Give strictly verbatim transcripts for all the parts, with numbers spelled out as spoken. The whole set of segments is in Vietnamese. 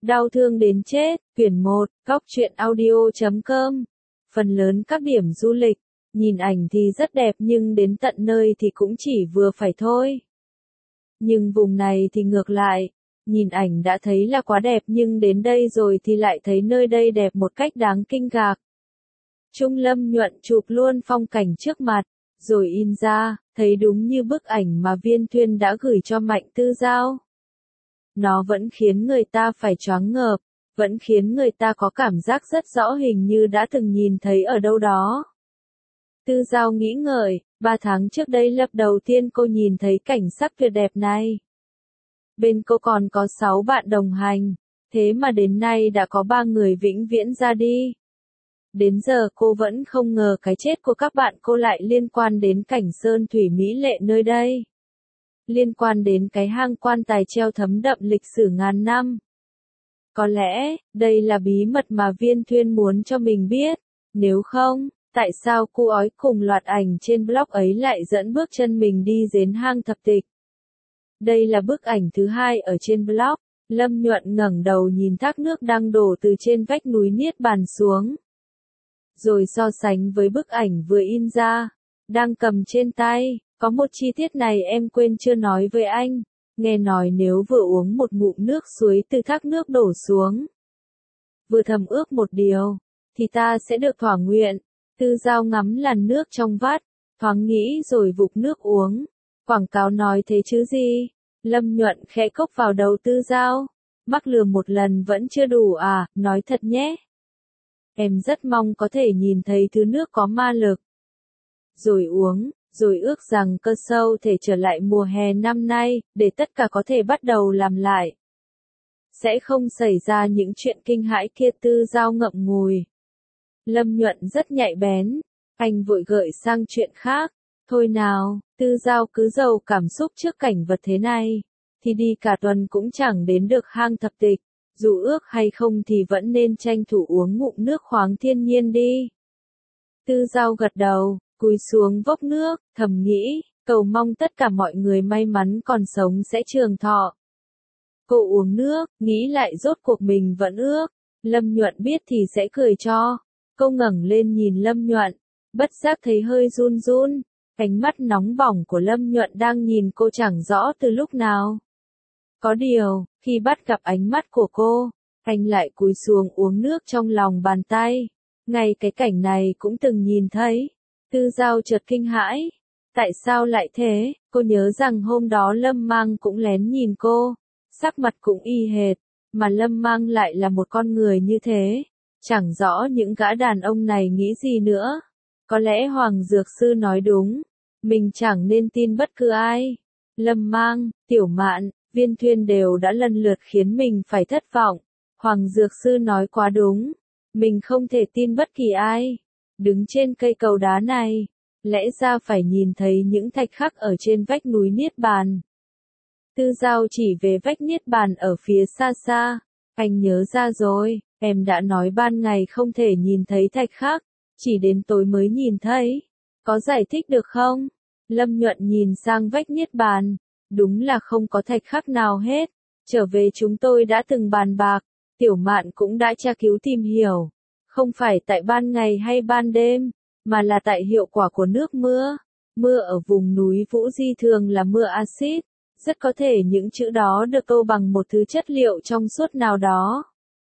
Đau thương đến chết, quyển một, góc truyện audio chấm com. Phần lớn các điểm du lịch, nhìn ảnh thì rất đẹp nhưng đến tận nơi thì cũng chỉ vừa phải thôi. Nhưng vùng này thì ngược lại, nhìn ảnh đã thấy là quá đẹp nhưng đến đây rồi thì lại thấy nơi đây đẹp một cách đáng kinh ngạc. Trung Lâm Nhuận chụp luôn phong cảnh trước mặt, rồi in ra, thấy đúng như bức ảnh mà Viên Thuyên đã gửi cho Mạnh Tư Giao. Nó vẫn khiến người ta phải choáng ngợp, vẫn khiến người ta có cảm giác rất rõ hình như đã từng nhìn thấy ở đâu đó. Tư Giao nghĩ ngợi, ba tháng trước đây lần đầu tiên cô nhìn thấy cảnh sắc tuyệt đẹp này. Bên cô còn có sáu bạn đồng hành, thế mà đến nay đã có ba người vĩnh viễn ra đi. Đến giờ cô vẫn không ngờ cái chết của các bạn cô lại liên quan đến cảnh sơn thủy mỹ lệ nơi đây. Liên quan đến cái hang quan tài treo thấm đậm lịch sử ngàn năm. Có lẽ, đây là bí mật mà Viên Thuyên muốn cho mình biết, nếu không, tại sao cô ói cùng loạt ảnh trên blog ấy lại dẫn bước chân mình đi đến hang thập tịch. Đây là bức ảnh thứ hai ở trên blog, Lâm Nhuận ngẩng đầu nhìn thác nước đang đổ từ trên vách núi Niết Bàn xuống. Rồi so sánh với bức ảnh vừa in ra, đang cầm trên tay. Có một chi tiết này em quên chưa nói với anh, nghe nói nếu vừa uống một ngụm nước suối từ thác nước đổ xuống, vừa thầm ước một điều, thì ta sẽ được thỏa nguyện. Tư Giao ngắm làn nước trong vắt, thoáng nghĩ rồi vụt nước uống. Quảng cáo nói thế chứ gì? Lâm Nhuận khẽ cốc vào đầu Tư Giao. Mắc lừa một lần vẫn chưa đủ à, nói thật nhé. Em rất mong có thể nhìn thấy thứ nước có ma lực. Rồi uống. Rồi ước rằng cơ sâu thể trở lại mùa hè năm nay, để tất cả có thể bắt đầu làm lại. Sẽ không xảy ra những chuyện kinh hãi kia. Tư Giao ngậm ngùi. Lâm Nhuận rất nhạy bén, anh vội gợi sang chuyện khác. Thôi nào, Tư Giao cứ giàu cảm xúc trước cảnh vật thế này, thì đi cả tuần cũng chẳng đến được hang thập tịch, dù ước hay không thì vẫn nên tranh thủ uống ngụm nước khoáng thiên nhiên đi. Tư Giao gật đầu. Cúi xuống vốc nước, thầm nghĩ, cầu mong tất cả mọi người may mắn còn sống sẽ trường thọ. Cô uống nước, nghĩ lại rốt cuộc mình vẫn ước. Lâm Nhuận biết thì sẽ cười cho. Cô ngẩng lên nhìn Lâm Nhuận, bất giác thấy hơi run run. Ánh mắt nóng bỏng của Lâm Nhuận đang nhìn cô chẳng rõ từ lúc nào. Có điều, khi bắt gặp ánh mắt của cô, anh lại cúi xuống uống nước trong lòng bàn tay. Ngay cái cảnh này cũng từng nhìn thấy. Tư Giao chợt kinh hãi. Tại sao lại thế? Cô nhớ rằng hôm đó Lâm Mang cũng lén nhìn cô. Sắc mặt cũng y hệt. Mà Lâm Mang lại là một con người như thế. Chẳng rõ những gã đàn ông này nghĩ gì nữa. Có lẽ Hoàng Dược Sư nói đúng. Mình chẳng nên tin bất cứ ai. Lâm Mang, Tiểu Mạn, Viên Thuyên đều đã lần lượt khiến mình phải thất vọng. Hoàng Dược Sư nói quá đúng. Mình không thể tin bất kỳ ai. Đứng trên cây cầu đá này, lẽ ra phải nhìn thấy những thạch khắc ở trên vách núi Niết Bàn. Tư Giao chỉ về vách Niết Bàn ở phía xa xa. Anh nhớ ra rồi, em đã nói ban ngày không thể nhìn thấy thạch khắc, chỉ đến tối mới nhìn thấy. Có giải thích được không? Lâm Nhuận nhìn sang vách Niết Bàn, đúng là không có thạch khắc nào hết. Trở về chúng tôi đã từng bàn bạc, Tiểu Mạn cũng đã tra cứu tìm hiểu. Không phải tại ban ngày hay ban đêm, mà là tại hiệu quả của nước mưa. Mưa ở vùng núi Vũ Di thường là mưa axit, rất có thể những chữ đó được tô bằng một thứ chất liệu trong suốt nào đó.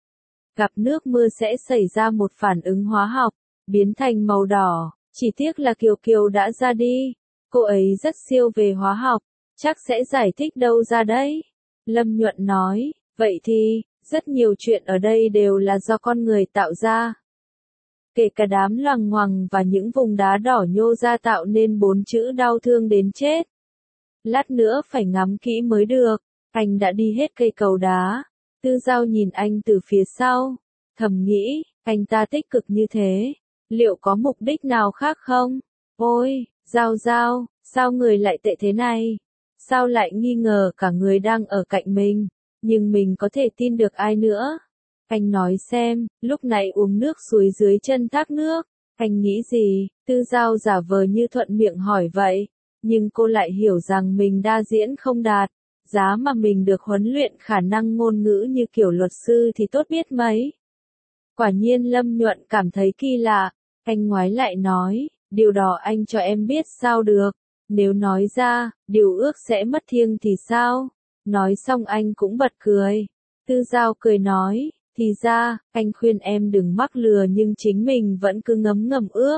Gặp nước mưa sẽ xảy ra một phản ứng hóa học, biến thành màu đỏ, chỉ tiếc là Kiều Kiều đã ra đi. Cô ấy rất siêu về hóa học, chắc sẽ giải thích đâu ra đấy. Lâm Nhuận nói, vậy thì, rất nhiều chuyện ở đây đều là do con người tạo ra. Kể cả đám loằng ngoằng và những vùng đá đỏ nhô ra tạo nên bốn chữ đau thương đến chết. Lát nữa phải ngắm kỹ mới được. Anh đã đi hết cây cầu đá. Tư Giao nhìn anh từ phía sau. Thầm nghĩ, anh ta tích cực như thế. Liệu có mục đích nào khác không? Ôi, Giao Giao, sao người lại tệ thế này? Sao lại nghi ngờ cả người đang ở cạnh mình? Nhưng mình có thể tin được ai nữa? Anh nói xem, lúc nãy uống nước suối dưới chân thác nước, anh nghĩ gì? Tư Giao giả vờ như thuận miệng hỏi vậy, nhưng cô lại hiểu rằng mình đa diễn không đạt. giá mà mình được huấn luyện khả năng ngôn ngữ như kiểu luật sư thì tốt biết mấy. Quả nhiên Lâm Nhuận cảm thấy kỳ lạ, anh ngoái lại nói, điều đó anh cho em biết sao được, nếu nói ra, điều ước sẽ mất thiêng thì sao? Nói xong anh cũng bật cười. Tư Giao cười nói, thì ra, anh khuyên em đừng mắc lừa nhưng chính mình vẫn cứ ngấm ngầm ước.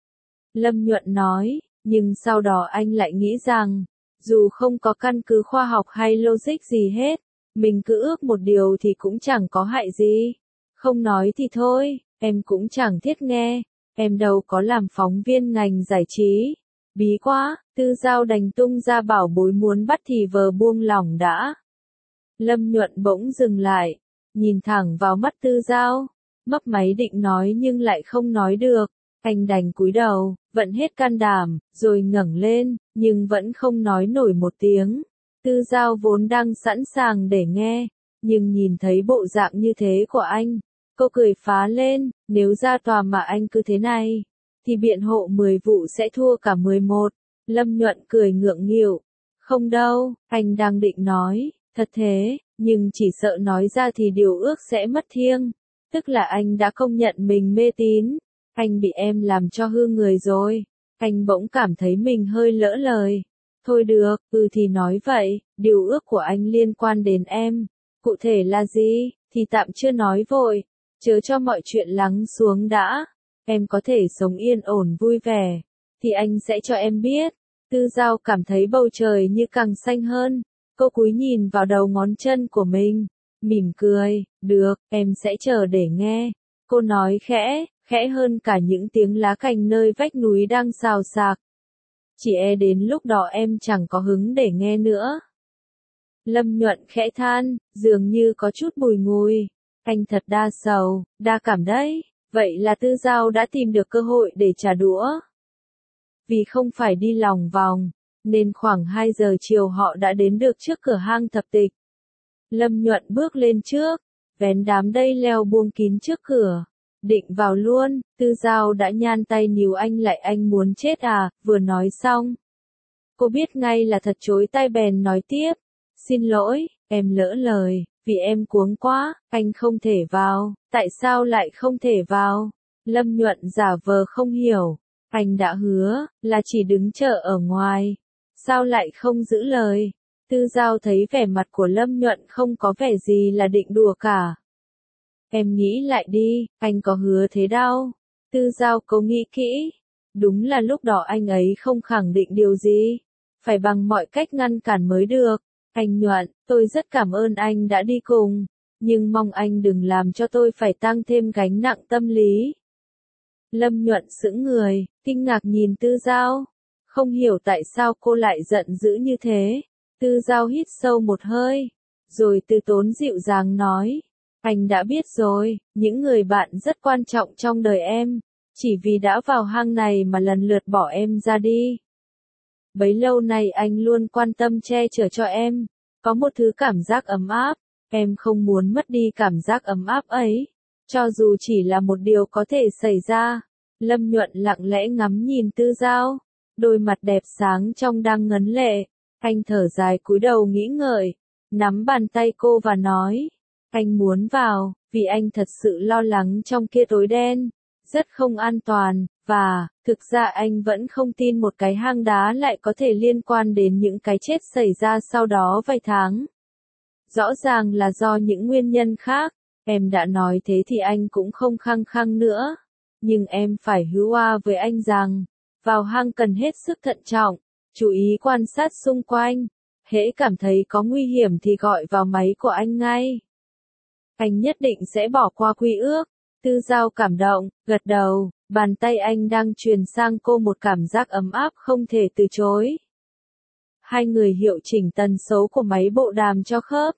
Lâm Nhuận nói, nhưng sau đó anh lại nghĩ rằng, dù không có căn cứ khoa học hay logic gì hết, mình cứ ước một điều thì cũng chẳng có hại gì. Không nói thì thôi, em cũng chẳng thiết nghe, em đâu có làm phóng viên ngành giải trí. Bí quá, Tư Giao đành tung ra bảo bối muốn bắt thì vờ buông lỏng đã. Lâm Nhuận bỗng dừng lại, nhìn thẳng vào mắt Tư Giao, mấp máy định nói nhưng lại không nói được, anh đành cúi đầu, vận hết can đảm, rồi ngẩng lên, nhưng vẫn không nói nổi một tiếng. Tư Giao vốn đang sẵn sàng để nghe, nhưng nhìn thấy bộ dạng như thế của anh, cô cười phá lên, nếu ra tòa mà anh cứ thế này, thì biện hộ mười vụ sẽ thua cả mười một. Lâm Nhuận cười ngượng nghịu, không đâu, anh đang định nói, thật thế, nhưng chỉ sợ nói ra thì điều ước sẽ mất thiêng, tức là anh đã công nhận mình mê tín, anh bị em làm cho hư người rồi, anh bỗng cảm thấy mình hơi lỡ lời. Thôi được, ừ thì nói vậy, điều ước của anh liên quan đến em, cụ thể là gì, thì tạm chưa nói vội, chớ cho mọi chuyện lắng xuống đã, em có thể sống yên ổn vui vẻ, thì anh sẽ cho em biết. Tư Giao cảm thấy bầu trời như càng xanh hơn, cô cúi nhìn vào đầu ngón chân của mình, mỉm cười, được, em sẽ chờ để nghe. Cô nói khẽ, khẽ hơn cả những tiếng lá cành nơi vách núi đang xào xạc. Chỉ e đến lúc đó em chẳng có hứng để nghe nữa. Lâm Nhuận khẽ than, dường như có chút bùi ngùi, anh thật đa sầu, đa cảm đấy, vậy là Tư Giao đã tìm được cơ hội để trả đũa. Vì không phải đi lòng vòng, nên khoảng hai giờ chiều họ đã đến được trước cửa hang thập tịch. Lâm Nhuận bước lên trước, vén đám dây leo buông kín trước cửa, định vào luôn, Tư Giao đã nhan tay níu anh lại, anh muốn chết à, vừa nói xong. Cô biết ngay là thật chối tay bèn nói tiếp, xin lỗi, em lỡ lời, vì em cuống quá, anh không thể vào, tại sao lại không thể vào? Lâm Nhuận giả vờ không hiểu, anh đã hứa, là chỉ đứng chờ ở ngoài, sao lại không giữ lời? Tư Giao thấy vẻ mặt của Lâm Nhuận không có vẻ gì là định đùa cả. Em nghĩ lại đi, anh có hứa thế đâu. Tư Giao cố nghĩ kỹ. Đúng là lúc đó anh ấy không khẳng định điều gì. Phải bằng mọi cách ngăn cản mới được. Anh Nhuận, tôi rất cảm ơn anh đã đi cùng. Nhưng mong anh đừng làm cho tôi phải tăng thêm gánh nặng tâm lý. Lâm Nhuận sững người, kinh ngạc nhìn Tư Giao. Không hiểu tại sao cô lại giận dữ như thế. Tư Giao hít sâu một hơi. Rồi từ tốn dịu dàng nói. Anh đã biết rồi, những người bạn rất quan trọng trong đời em, chỉ vì đã vào hang này mà lần lượt bỏ em ra đi. Bấy lâu nay anh luôn quan tâm che chở cho em, có một thứ cảm giác ấm áp, em không muốn mất đi cảm giác ấm áp ấy, cho dù chỉ là một điều có thể xảy ra. Lâm Nhuận lặng lẽ ngắm nhìn Tư Giao, đôi mặt đẹp sáng trong đang ngấn lệ, anh thở dài cúi đầu nghĩ ngợi, nắm bàn tay cô và nói. Anh muốn vào, vì anh thật sự lo lắng trong kia tối đen, rất không an toàn, và, thực ra anh vẫn không tin một cái hang đá lại có thể liên quan đến những cái chết xảy ra sau đó vài tháng. Rõ ràng là do những nguyên nhân khác, em đã nói thế thì anh cũng không khăng khăng nữa. Nhưng em phải hứa oa với anh rằng, vào hang cần hết sức thận trọng, chú ý quan sát xung quanh, hễ cảm thấy có nguy hiểm thì gọi vào máy của anh ngay. Anh nhất định sẽ bỏ qua quy ước. Tư Giao cảm động, gật đầu, bàn tay anh đang truyền sang cô một cảm giác ấm áp không thể từ chối. Hai người hiệu chỉnh tần số của máy bộ đàm cho khớp.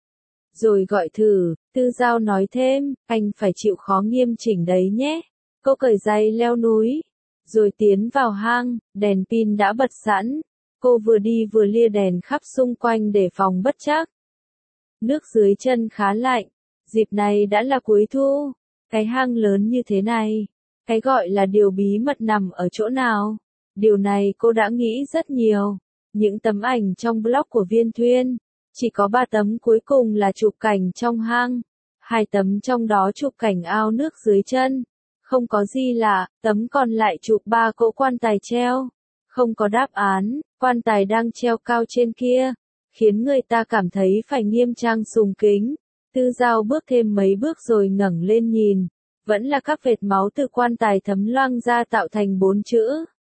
Rồi gọi thử, Tư Giao nói thêm, anh phải chịu khó nghiêm chỉnh đấy nhé. Cô cởi giày leo núi, rồi tiến vào hang, đèn pin đã bật sẵn. Cô vừa đi vừa lia đèn khắp xung quanh để phòng bất trắc. Nước dưới chân khá lạnh. Dịp này đã là cuối thu, cái hang lớn như thế này, cái gọi là điều bí mật nằm ở chỗ nào? Điều này cô đã nghĩ rất nhiều, những tấm ảnh trong blog của Viên Thuyên, Chỉ có ba tấm cuối cùng là chụp cảnh trong hang, hai tấm trong đó chụp cảnh ao nước dưới chân. Không có gì lạ, tấm còn lại chụp ba cỗ quan tài treo. Không có đáp án, quan tài đang treo cao trên kia, khiến người ta cảm thấy phải nghiêm trang sùng kính. Tư Giao bước thêm mấy bước rồi ngẩng lên nhìn, vẫn là các vệt máu từ quan tài thấm loang ra tạo thành bốn chữ.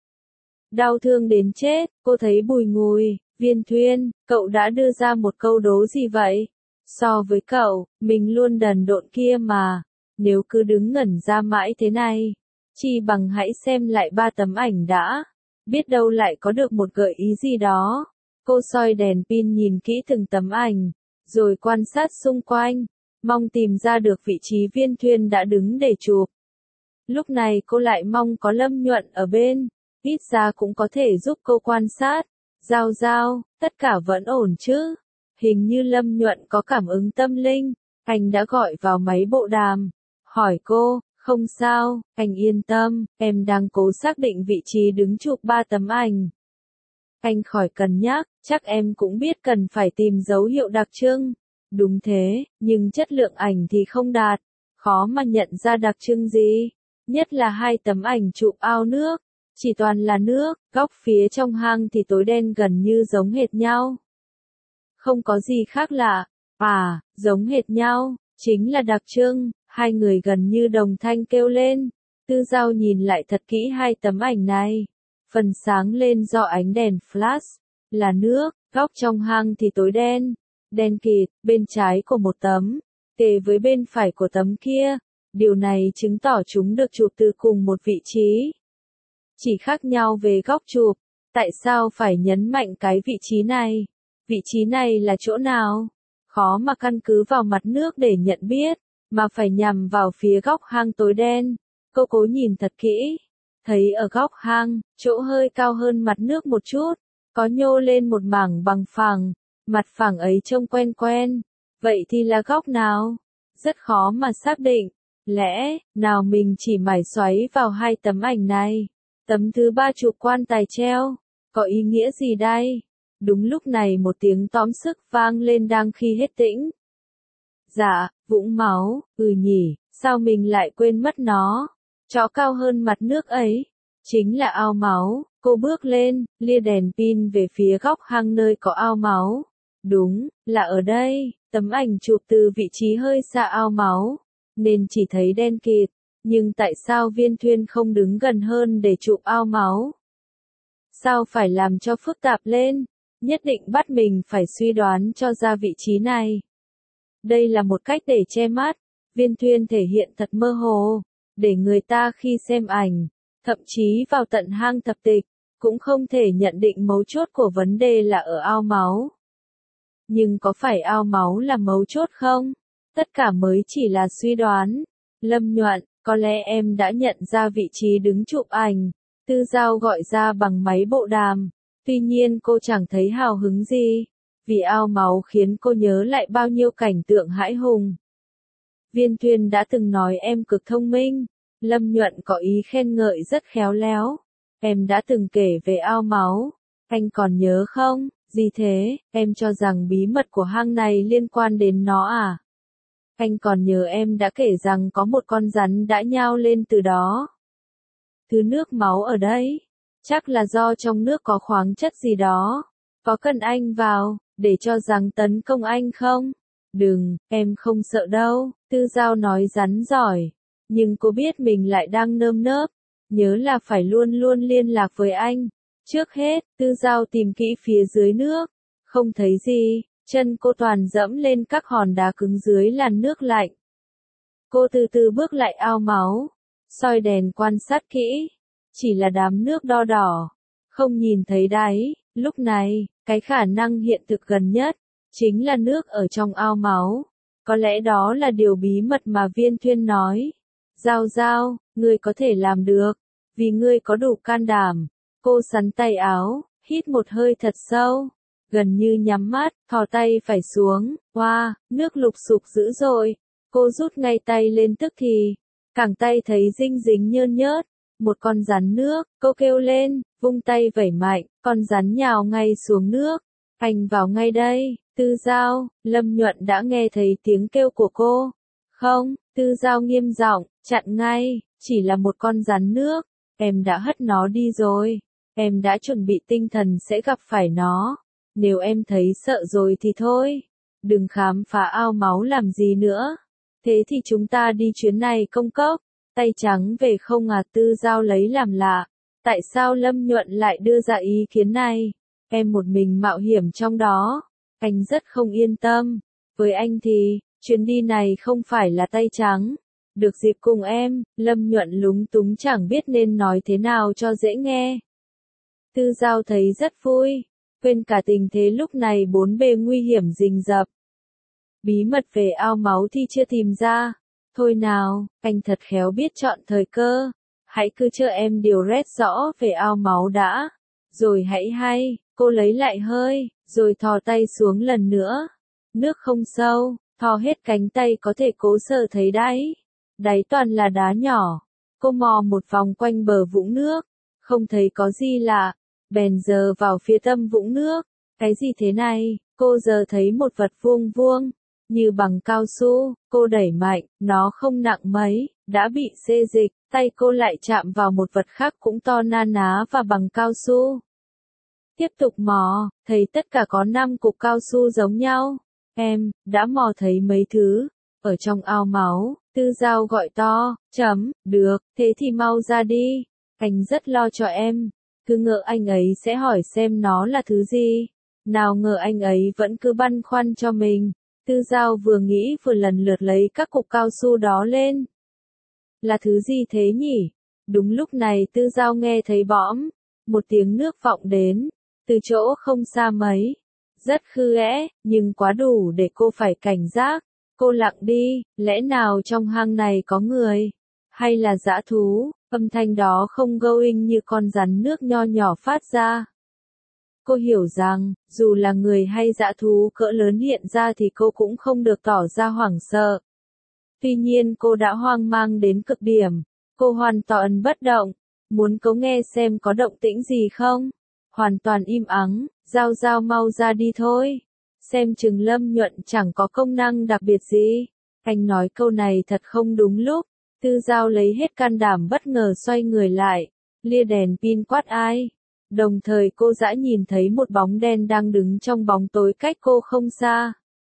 Đau thương đến chết, cô thấy bùi ngùi. Viên Thuyên, cậu đã đưa ra một câu đố gì vậy? So với cậu, mình luôn đần độn kia mà. Nếu cứ đứng ngẩn ra mãi thế này, chi bằng hãy xem lại ba tấm ảnh đã. Biết đâu lại có được một gợi ý gì đó. Cô soi đèn pin nhìn kỹ từng tấm ảnh, rồi quan sát xung quanh, mong tìm ra được vị trí Viên Thuyên đã đứng để chụp. Lúc này cô lại mong có Lâm Nhuận ở bên, ít ra cũng có thể giúp cô quan sát. Giao Giao, tất cả vẫn ổn chứ? Hình như Lâm Nhuận có cảm ứng tâm linh, anh đã gọi vào máy bộ đàm, hỏi cô, không sao, anh yên tâm, em đang cố xác định vị trí đứng chụp ba tấm ảnh. Anh khỏi cần nhắc, chắc em cũng biết cần phải tìm dấu hiệu đặc trưng. Đúng thế, nhưng chất lượng ảnh thì không đạt, khó mà nhận ra đặc trưng gì. Nhất là hai tấm ảnh chụp ao nước, chỉ toàn là nước, góc phía trong hang thì tối đen gần như giống hệt nhau. Không có gì khác lạ, à, giống hệt nhau, chính là đặc trưng, hai người gần như đồng thanh kêu lên. Tư Giao nhìn lại thật kỹ hai tấm ảnh này. Phần sáng lên do ánh đèn flash, là nước, góc trong hang thì tối đen, đen kịt, bên trái của một tấm, kề với bên phải của tấm kia. Điều này chứng tỏ chúng được chụp từ cùng một vị trí. Chỉ khác nhau về góc chụp, tại sao phải nhấn mạnh cái vị trí này? Vị trí này là chỗ nào? Khó mà căn cứ vào mặt nước để nhận biết, mà phải nhằm vào phía góc hang tối đen. Cô cố nhìn thật kỹ, thấy ở góc hang, chỗ hơi cao hơn mặt nước một chút, có nhô lên một mảng bằng phẳng, mặt phẳng ấy trông quen quen. Vậy thì là góc nào? Rất khó mà xác định. Lẽ nào mình chỉ mải xoáy vào hai tấm ảnh này? Tấm thứ ba chụp quan tài treo, có ý nghĩa gì đây? Đúng lúc này một tiếng tóm sức vang lên đang khi hết tĩnh. Dạ, vũng máu, ừ nhỉ, sao mình lại quên mất nó? Chỗ cao hơn mặt nước ấy, chính là ao máu. Cô bước lên, lia đèn pin về phía góc hang nơi có ao máu. Đúng, là ở đây. Tấm ảnh chụp từ vị trí hơi xa ao máu, nên chỉ thấy đen kịt. Nhưng tại sao Viên Thuyên không đứng gần hơn để chụp ao máu? Sao phải làm cho phức tạp lên? Nhất định bắt mình phải suy đoán cho ra vị trí này. Đây là một cách để che mắt. Viên Thuyên thể hiện thật mơ hồ, để người ta khi xem ảnh, thậm chí vào tận hang thập tịch, cũng không thể nhận định mấu chốt của vấn đề là ở ao máu. Nhưng có phải ao máu là mấu chốt không? Tất cả mới chỉ là suy đoán. Lâm Nhuận, có lẽ em đã nhận ra vị trí đứng chụp ảnh. Tư Giao gọi ra bằng máy bộ đàm. Tuy nhiên cô chẳng thấy hào hứng gì, vì ao máu khiến cô nhớ lại bao nhiêu cảnh tượng hãi hùng. Viên Thuyên đã từng nói em cực thông minh. Lâm Nhuận có ý khen ngợi rất khéo léo. Em đã từng kể về ao máu. Anh còn nhớ không? Gì thế, em cho rằng bí mật của hang này liên quan đến nó à? Anh còn nhớ em đã kể rằng có một con rắn đã nhao lên từ đó. Thứ nước máu ở đây, chắc là do trong nước có khoáng chất gì đó. Có cần anh vào, để cho rắn tấn công anh không? Đừng, em không sợ đâu. Tư Giao nói rắn giỏi, nhưng cô biết mình lại đang nơm nớp. Nhớ là phải luôn luôn liên lạc với anh. Trước hết, Tư Giao tìm kỹ phía dưới nước, không thấy gì, chân cô toàn dẫm lên các hòn đá cứng dưới làn nước lạnh. Cô từ từ bước lại ao máu, soi đèn quan sát kỹ, chỉ là đám nước đo đỏ, không nhìn thấy đáy. Lúc này, cái khả năng hiện thực gần nhất, chính là nước ở trong ao máu. Có lẽ đó là điều bí mật mà Viên Thuyên nói. Giao Giao, ngươi có thể làm được, vì ngươi có đủ can đảm. Cô sắn tay áo, hít một hơi thật sâu, gần như nhắm mắt, thò tay phải xuống, hoa, wow, nước lục sục dữ dội. Cô rút ngay tay lên tức thì, cẳng tay thấy dinh dính nhơn nhớt, một con rắn nước, cô kêu lên, vung tay vẩy mạnh, con rắn nhào ngay xuống nước. Anh vào ngay đây. Tư Giao, Lâm Nhuận đã nghe thấy tiếng kêu của cô. Không, Tư Giao nghiêm giọng, chặn ngay, chỉ là một con rắn nước, em đã hất nó đi rồi, em đã chuẩn bị tinh thần sẽ gặp phải nó, nếu em thấy sợ rồi thì thôi, đừng khám phá ao máu làm gì nữa, thế thì chúng ta đi chuyến này công cốc, tay trắng về không à? Tư Giao lấy làm lạ, tại sao Lâm Nhuận lại đưa ra ý kiến này, em một mình mạo hiểm trong đó, anh rất không yên tâm, với anh thì, chuyến đi này không phải là tay trắng. Được dịp cùng em, Lâm Nhuận lúng túng chẳng biết nên nói thế nào cho dễ nghe. Tư Giao thấy rất vui, quên cả tình thế lúc này bốn bề nguy hiểm rình rập. Bí mật về ao máu thì chưa tìm ra. Thôi nào, anh thật khéo biết chọn thời cơ. Hãy cứ chờ em điều rét rõ về ao máu đã. Rồi hãy hay, cô lấy lại hơi, rồi thò tay xuống lần nữa. Nước không sâu, thò hết cánh tay có thể cố sờ thấy đáy. Đáy toàn là đá nhỏ. Cô mò một vòng quanh bờ vũng nước, không thấy có gì lạ, bèn giờ vào phía tâm vũng nước. Cái gì thế này? Cô giờ thấy một vật vuông vuông, như bằng cao su, cô đẩy mạnh, nó không nặng mấy, đã bị xê dịch, tay cô lại chạm vào một vật khác cũng to na ná và bằng cao su. Tiếp tục mò, thấy tất cả có năm cục cao su giống nhau. Em, đã mò thấy mấy thứ, ở trong ao máu. Tư Giao gọi to, chấm, được, thế thì mau ra đi, anh rất lo cho em, cứ ngỡ anh ấy sẽ hỏi xem nó là thứ gì, nào ngờ anh ấy vẫn cứ băn khoăn cho mình, Tư Giao vừa nghĩ vừa lần lượt lấy các cục cao su đó lên. Là thứ gì thế nhỉ? Đúng lúc này Tư Giao nghe thấy bõm, một tiếng nước vọng đến, từ chỗ không xa mấy, rất khư ẽ, nhưng quá đủ để cô phải cảnh giác. Cô lặng đi, lẽ nào trong hang này có người? Hay là dã thú? Âm thanh đó không going như con rắn nước nho nhỏ phát ra. Cô hiểu rằng, dù là người hay dã thú cỡ lớn hiện ra thì cô cũng không được tỏ ra hoảng sợ. Tuy nhiên cô đã hoang mang đến cực điểm. Cô hoàn toàn bất động. Muốn cố nghe xem có động tĩnh gì không? Hoàn toàn im ắng, Giao Giao mau ra đi thôi. Xem chừng Lâm Nhuận chẳng có công năng đặc biệt gì. Anh nói câu này thật không đúng lúc. Tư Giao lấy hết can đảm bất ngờ xoay người lại, lia đèn pin quát ai. Đồng thời cô dã nhìn thấy một bóng đen đang đứng trong bóng tối cách cô không xa.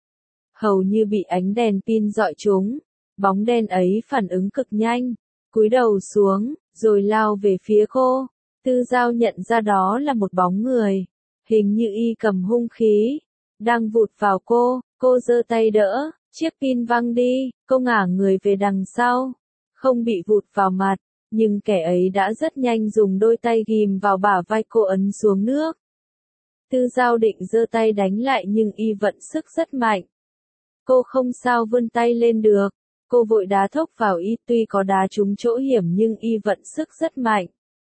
Hầu như bị ánh đèn pin dọi trúng, bóng đen ấy phản ứng cực nhanh, cúi đầu xuống, rồi lao về phía cô. Tư Giao nhận ra đó là một bóng người, hình như y cầm hung khí, đang vụt vào cô, cô giơ tay đỡ, chiếc pin văng đi, cô ngả người về đằng sau, không bị vụt vào mặt, nhưng kẻ ấy đã rất nhanh dùng đôi tay ghim vào bả vai cô ấn xuống nước. Tư Giao định giơ tay đánh lại nhưng y vận sức rất mạnh. Cô không sao vươn tay lên được, cô vội đá thốc vào y, tuy có đá trúng chỗ hiểm nhưng y vận sức rất mạnh.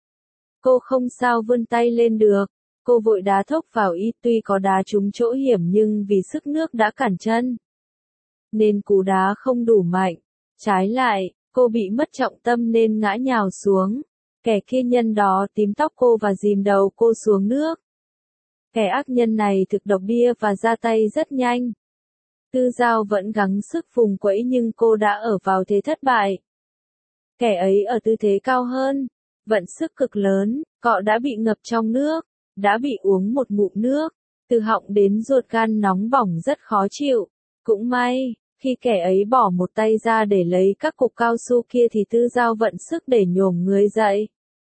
Cô không sao vươn tay lên được. Cô vội đá thốc vào y, tuy có đá trúng chỗ hiểm nhưng vì sức nước đã cản chân, nên cú đá không đủ mạnh. Trái lại, cô bị mất trọng tâm nên ngã nhào xuống. Kẻ kia nhân đó tím tóc cô và dìm đầu cô xuống nước. Kẻ ác nhân này thực độc bia và ra tay rất nhanh. Tư Giao vẫn gắng sức vùng quẫy nhưng cô đã ở vào thế thất bại. Kẻ ấy ở tư thế cao hơn, vận sức cực lớn, cọ đã bị ngập trong nước. Đã bị uống một ngụm nước, từ họng đến ruột gan nóng bỏng rất khó chịu. Cũng may, khi kẻ ấy bỏ một tay ra để lấy các cục cao su kia thì Tư Giao vận sức để nhổm người dậy.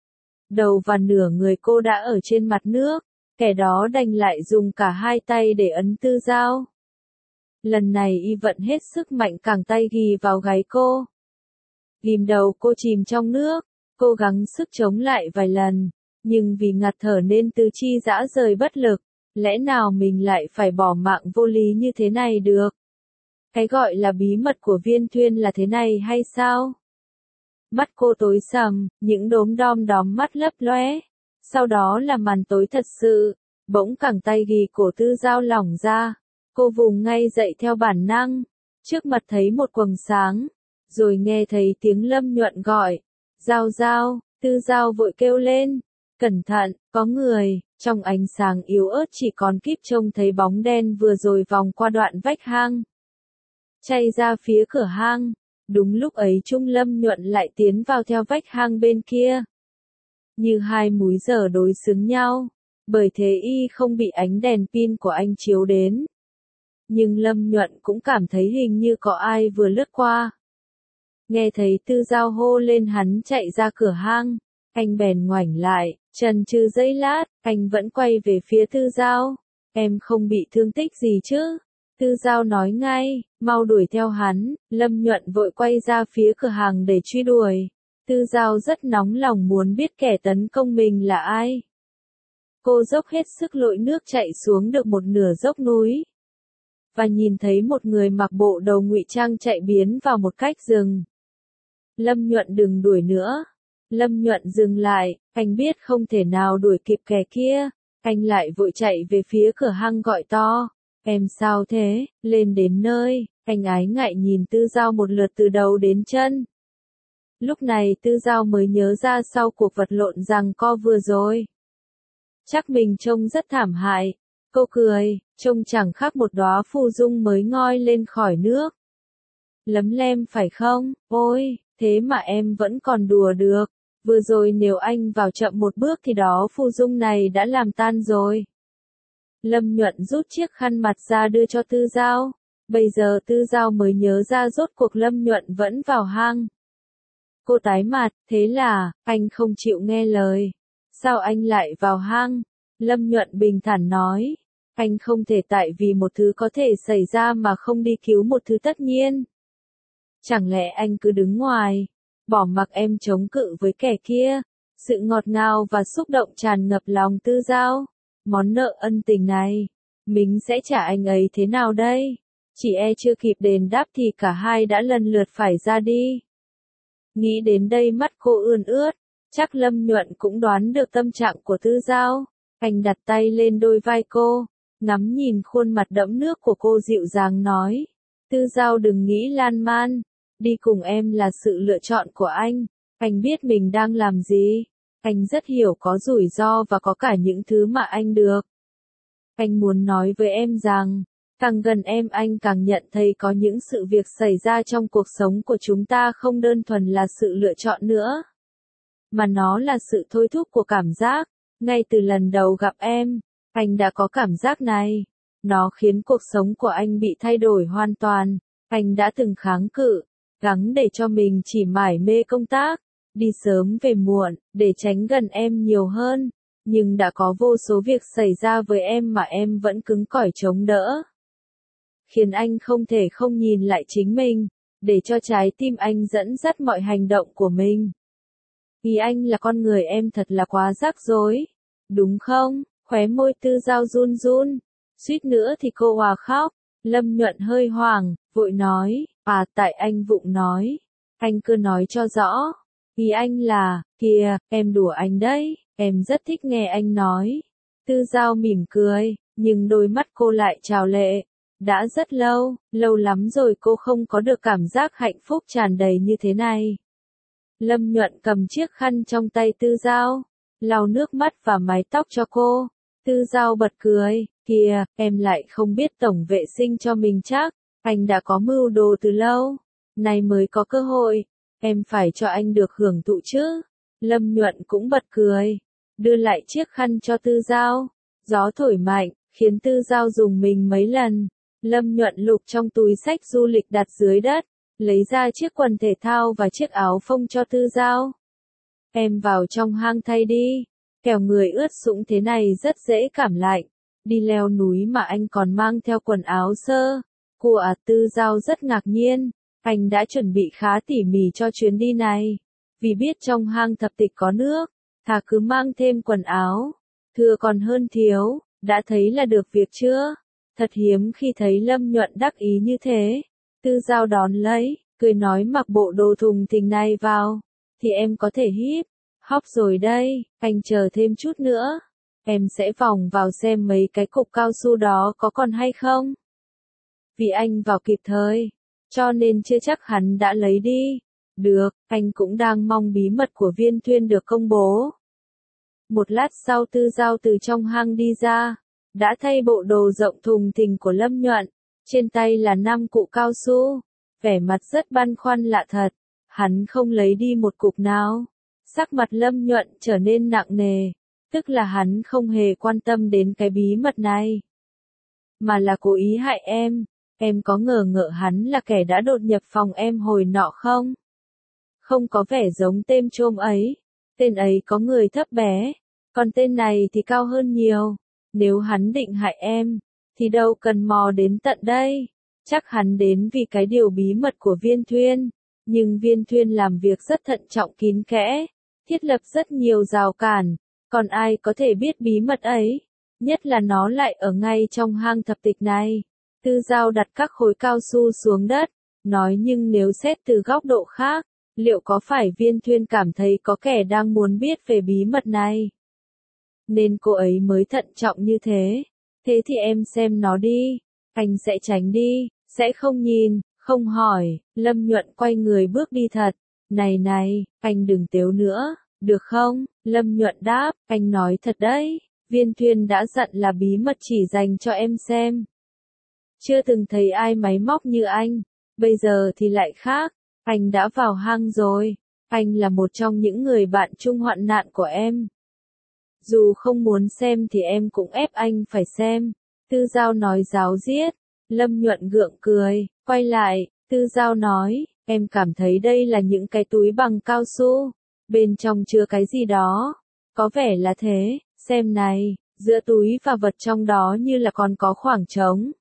Đầu và nửa người cô đã ở trên mặt nước, kẻ đó đành lại dùng cả hai tay để ấn Tư Giao. Lần này y vận hết sức mạnh cẳng tay ghi vào gáy cô. Ghim đầu cô chìm trong nước, cô gắng sức chống lại vài lần. Nhưng vì ngạt thở nên tứ chi rã rời bất lực, lẽ nào mình lại phải bỏ mạng vô lý như thế này được? Cái gọi là bí mật của Viên Thuyên là thế này hay sao? Mắt cô tối sầm, những đốm đom đóm mắt lấp lóe. Sau đó là màn tối thật sự, bỗng cẳng tay ghì cổ Tư Giao lỏng ra. Cô vùng ngay dậy theo bản năng, trước mặt thấy một quầng sáng, rồi nghe thấy tiếng Lâm Nhuận gọi, Giao Giao, Tư Giao vội kêu lên. Cẩn thận, có người, Trong ánh sáng yếu ớt chỉ còn kíp trông thấy bóng đen vừa rồi vòng qua đoạn vách hang. Chạy ra phía cửa hang. Đúng lúc ấy Trung Lâm Nhuận lại tiến vào theo vách hang bên kia. Như hai múi giờ đối xứng nhau. Bởi thế y không bị ánh đèn pin của anh chiếu đến. Nhưng Lâm Nhuận cũng cảm thấy hình như có ai vừa lướt qua. Nghe thấy Tư Giao hô lên hắn chạy ra cửa hang. Anh bèn ngoảnh lại, chần chừ giây lát, anh vẫn quay về phía Tư Giao. Em không bị thương tích gì chứ? Tư Giao nói ngay, mau đuổi theo hắn. Lâm Nhuận vội quay ra phía cửa hàng để truy đuổi. Tư Giao rất nóng lòng muốn biết kẻ tấn công mình là ai. Cô dốc hết sức lội nước chạy xuống được một nửa dốc núi. Và nhìn thấy một người mặc bộ đồ ngụy trang chạy biến vào một cách rừng. Lâm Nhuận đừng đuổi nữa. Lâm Nhuận dừng lại, anh biết không thể nào đuổi kịp kẻ kia. Anh lại vội chạy về phía cửa hang gọi to. Em sao thế? Lên đến nơi, anh ái ngại nhìn Tư Giao một lượt từ đầu đến chân. Lúc này Tư Giao mới nhớ ra sau cuộc vật lộn giằng co vừa rồi. Chắc mình trông rất thảm hại. Cô cười, trông chẳng khác một đóa phù dung mới ngoi lên khỏi nước. Lấm lem phải không? Ôi, thế mà em vẫn còn đùa được. Vừa rồi nếu anh vào chậm một bước thì đó phù dung này đã làm tan rồi. Lâm Nhuận rút chiếc khăn mặt ra đưa cho Tư Giao. Bây giờ Tư Giao mới nhớ ra rốt cuộc Lâm Nhuận vẫn vào hang. Cô tái mặt, thế là, anh không chịu nghe lời. Sao anh lại vào hang? Lâm Nhuận bình thản nói. Anh không thể tại vì một thứ có thể xảy ra mà không đi cứu một thứ tất nhiên. Chẳng lẽ anh cứ đứng ngoài, bỏ mặc em chống cự với kẻ kia? Sự ngọt ngào và xúc động tràn ngập lòng Tư Giao. Món nợ ân tình này, mình sẽ trả anh ấy thế nào đây? Chỉ e chưa kịp đền đáp thì cả hai đã lần lượt phải ra đi. Nghĩ đến đây mắt cô ươn ướt, chắc Lâm Nhuận cũng đoán được tâm trạng của Tư Giao. Anh đặt tay lên đôi vai cô, ngắm nhìn khuôn mặt đẫm nước của cô dịu dàng nói. Tư Giao đừng nghĩ lan man, đi cùng em là sự lựa chọn của anh. Anh biết mình đang làm gì. Anh rất hiểu có rủi ro và có cả những thứ mà anh được. Anh muốn nói với em rằng, càng gần em anh càng nhận thấy có những sự việc xảy ra trong cuộc sống của chúng ta không đơn thuần là sự lựa chọn nữa. Mà nó là sự thôi thúc của cảm giác. Ngay từ lần đầu gặp em, anh đã có cảm giác này. Nó khiến cuộc sống của anh bị thay đổi hoàn toàn. Anh đã từng kháng cự, gắng để cho mình chỉ mải mê công tác, đi sớm về muộn, để tránh gần em nhiều hơn. Nhưng đã có vô số việc xảy ra với em mà em vẫn cứng cỏi chống đỡ. Khiến anh không thể không nhìn lại chính mình, để cho trái tim anh dẫn dắt mọi hành động của mình. Vì anh là con người em thật là quá rắc rối. Đúng không? Khóe môi Tư Giao run run. Suýt nữa thì cô òa khóc. Lâm Nhuận hơi hoảng, vội nói. À tại anh vụng nói. Anh cứ nói cho rõ. Ý anh là, kìa, em đùa anh đấy. Em rất thích nghe anh nói. Tư Giao mỉm cười, nhưng đôi mắt cô lại trào lệ. Đã rất lâu, lâu lắm rồi cô không có được cảm giác hạnh phúc tràn đầy như thế này. Lâm Nhuận cầm chiếc khăn trong tay Tư Giao, lau nước mắt và mái tóc cho cô. Tư Giao bật cười, kìa, em lại không biết tổng vệ sinh cho mình chắc. Anh đã có mưu đồ từ lâu, nay mới có cơ hội. Em phải cho anh được hưởng thụ chứ. Lâm Nhuận cũng bật cười, đưa lại chiếc khăn cho Tư Giao. Gió thổi mạnh, khiến Tư Giao dùng mình mấy lần. Lâm Nhuận lục trong túi xách du lịch đặt dưới đất, lấy ra chiếc quần thể thao và chiếc áo phông cho Tư Giao. Em vào trong hang thay đi, kẻo người ướt sũng thế này rất dễ cảm lạnh. Đi leo núi mà anh còn mang theo quần áo sơ. Cô à, Tư Giao rất ngạc nhiên, anh đã chuẩn bị khá tỉ mỉ cho chuyến đi này. Vì biết trong hang thập tịch có nước, thà cứ mang thêm quần áo. Thừa còn hơn thiếu, đã thấy là được việc chưa? Thật hiếm khi thấy Lâm Nhuận đắc ý như thế. Tư Giao đón lấy, cười nói mặc bộ đồ thùng thình này vào, thì em có thể híp, hóc rồi đây, anh chờ thêm chút nữa. Em sẽ vòng vào xem mấy cái cục cao su đó có còn hay không. Vì anh vào kịp thời, cho nên chưa chắc hắn đã lấy đi. Được, anh cũng đang mong bí mật của Viên Thuyên được công bố. Một lát sau Tư Giao từ trong hang đi ra, đã thay bộ đồ rộng thùng thình của Lâm Nhuận, trên tay là năm cụ cao su, vẻ mặt rất băn khoăn lạ thật, hắn không lấy đi một cục nào. Sắc mặt Lâm Nhuận trở nên nặng nề, tức là hắn không hề quan tâm đến cái bí mật này, mà là cố ý hại em. Em có ngờ ngợ hắn là kẻ đã đột nhập phòng em hồi nọ không? Không có vẻ giống tên trôm ấy, tên ấy có người thấp bé, còn tên này thì cao hơn nhiều. Nếu hắn định hại em, thì đâu cần mò đến tận đây. Chắc hắn đến vì cái điều bí mật của Viên Thuyên, nhưng Viên Thuyên làm việc rất thận trọng kín kẽ, thiết lập rất nhiều rào cản, còn ai có thể biết bí mật ấy, nhất là nó lại ở ngay trong hang thập tịch này. Tư Giao đặt các khối cao su xuống đất, nói nhưng nếu xét từ góc độ khác, liệu có phải Viên Thuyên cảm thấy có kẻ đang muốn biết về bí mật này? Nên cô ấy mới thận trọng như thế. Thế thì em xem nó đi, anh sẽ tránh đi, sẽ không nhìn, không hỏi. Lâm Nhuận quay người bước đi thật. Này này, anh đừng tếu nữa, được không? Lâm Nhuận đáp, anh nói thật đấy, Viên Thuyên đã dặn là bí mật chỉ dành cho em xem. Chưa từng thấy ai máy móc như anh, bây giờ thì lại khác, anh đã vào hang rồi, anh là một trong những người bạn chung hoạn nạn của em. Dù không muốn xem thì em cũng ép anh phải xem. Tư Giao nói ráo riết. Lâm Nhuận gượng cười, quay lại, Tư Giao nói, em cảm thấy đây là những cái túi bằng cao su, bên trong chứa cái gì đó. Có vẻ là thế, xem này, giữa túi và vật trong đó như là còn có khoảng trống.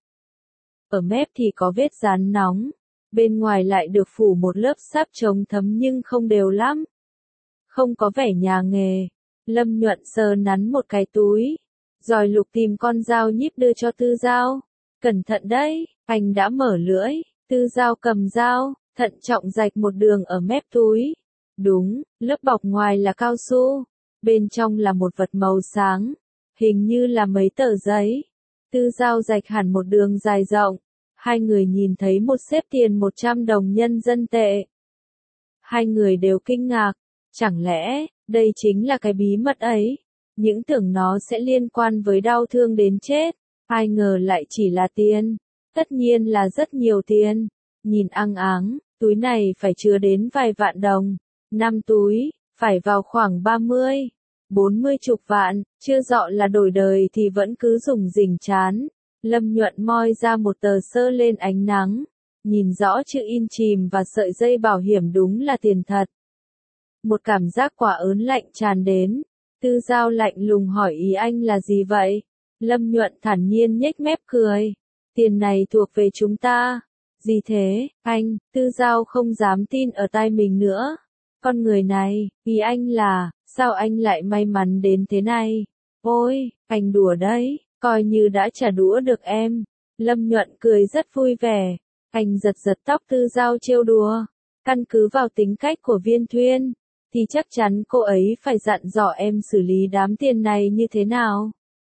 Ở mép thì có vết dán nóng, bên ngoài lại được phủ một lớp sáp chống thấm nhưng không đều lắm. Không có vẻ nhà nghề. Lâm Nhuận sờ nắn một cái túi, rồi lục tìm con dao nhíp đưa cho Tư Giao. Cẩn thận đấy, anh đã mở lưỡi. Tư Giao cầm dao, thận trọng rạch một đường ở mép túi. Đúng, lớp bọc ngoài là cao su, bên trong là một vật màu sáng, hình như là mấy tờ giấy. Tư Giao rạch hẳn một đường dài rộng, hai người nhìn thấy một xếp tiền một trăm đồng nhân dân tệ. Hai người đều kinh ngạc, chẳng lẽ, đây chính là cái bí mật ấy? Những tưởng nó sẽ liên quan với đau thương đến chết, ai ngờ lại chỉ là tiền. Tất nhiên là rất nhiều tiền. Nhìn ăng áng, túi này phải chứa đến vài vạn đồng. Năm túi, phải vào khoảng ba mươi, bốn mươi chục vạn, chưa dọ là đổi đời thì vẫn cứ dùng rình chán. Lâm Nhuận moi ra một tờ sơ lên ánh nắng, nhìn rõ chữ in chìm và sợi dây bảo hiểm đúng là tiền thật. Một cảm giác quả ớn lạnh tràn đến. Tư Giao lạnh lùng hỏi ý anh là gì vậy? Lâm Nhuận thản nhiên nhếch mép cười. Tiền này thuộc về chúng ta. Gì thế, anh? Tư Giao không dám tin ở tai mình nữa. Con người này, ý anh là, sao anh lại may mắn đến thế này? Ôi, anh đùa đấy, coi như đã trả đũa được em. Lâm Nhuận cười rất vui vẻ. Anh giật giật tóc Tư Giao trêu đùa. Căn cứ vào tính cách của Viên Thuyên, thì chắc chắn cô ấy phải dặn dò em xử lý đám tiền này như thế nào.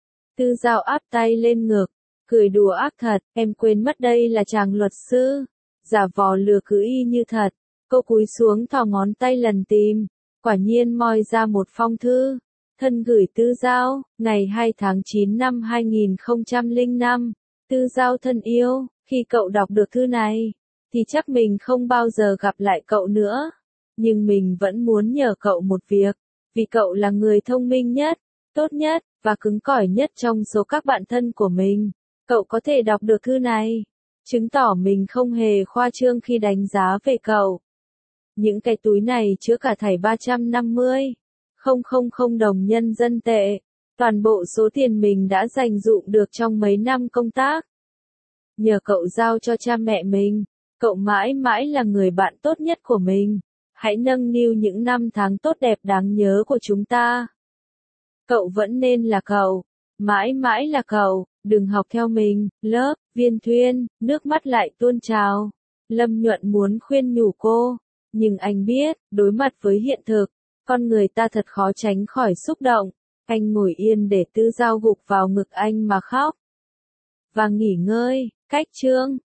Tư Giao áp tay lên ngực, cười đùa ác thật, em quên mất đây là chàng luật sư. Giả vò lừa cứ y như thật. Cô cúi xuống thò ngón tay lần tìm, quả nhiên moi ra một phong thư. Thân gửi Tư Giao, ngày hai tháng chín năm hai nghìn không trăm lẻ năm. Tư Giao thân yêu, khi cậu đọc được thư này, thì chắc mình không bao giờ gặp lại cậu nữa. Nhưng mình vẫn muốn nhờ cậu một việc, vì cậu là người thông minh nhất, tốt nhất, và cứng cỏi nhất trong số các bạn thân của mình. Cậu có thể đọc được thư này, chứng tỏ mình không hề khoa trương khi đánh giá về cậu. Những cái túi này chứa cả thảy ba trăm năm mươi nghìn đồng nhân dân tệ, toàn bộ số tiền mình đã dành dụm được trong mấy năm công tác. Nhờ cậu giao cho cha mẹ mình, cậu mãi mãi là người bạn tốt nhất của mình. Hãy nâng niu những năm tháng tốt đẹp đáng nhớ của chúng ta. Cậu vẫn nên là cậu, mãi mãi là cậu, đừng học theo mình. Lớp, Viên Thuyên, nước mắt lại tuôn trào. Lâm Nhuận muốn khuyên nhủ cô, nhưng anh biết, đối mặt với hiện thực, con người ta thật khó tránh khỏi xúc động. Anh ngồi yên để Tư Giao gục vào ngực anh mà khóc. Và nghỉ ngơi, cách chương.